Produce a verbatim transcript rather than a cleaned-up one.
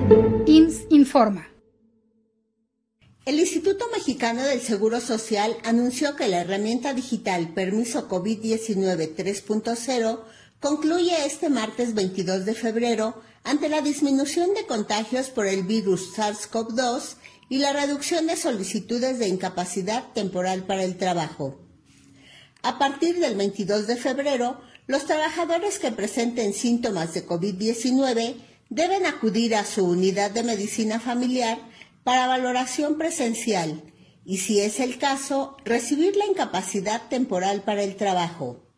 I M S S informa. El Instituto Mexicano del Seguro Social anunció que la herramienta digital Permiso COVID diecinueve tres punto cero concluye este martes veintidós de febrero ante la disminución de contagios por el virus SARS-CoV dos y la reducción de solicitudes de incapacidad temporal para el trabajo. A partir del veintidós de febrero, los trabajadores que presenten síntomas de COVID diecinueve deben acudir a su unidad de medicina familiar para valoración presencial y, si es el caso, recibir la incapacidad temporal para el trabajo.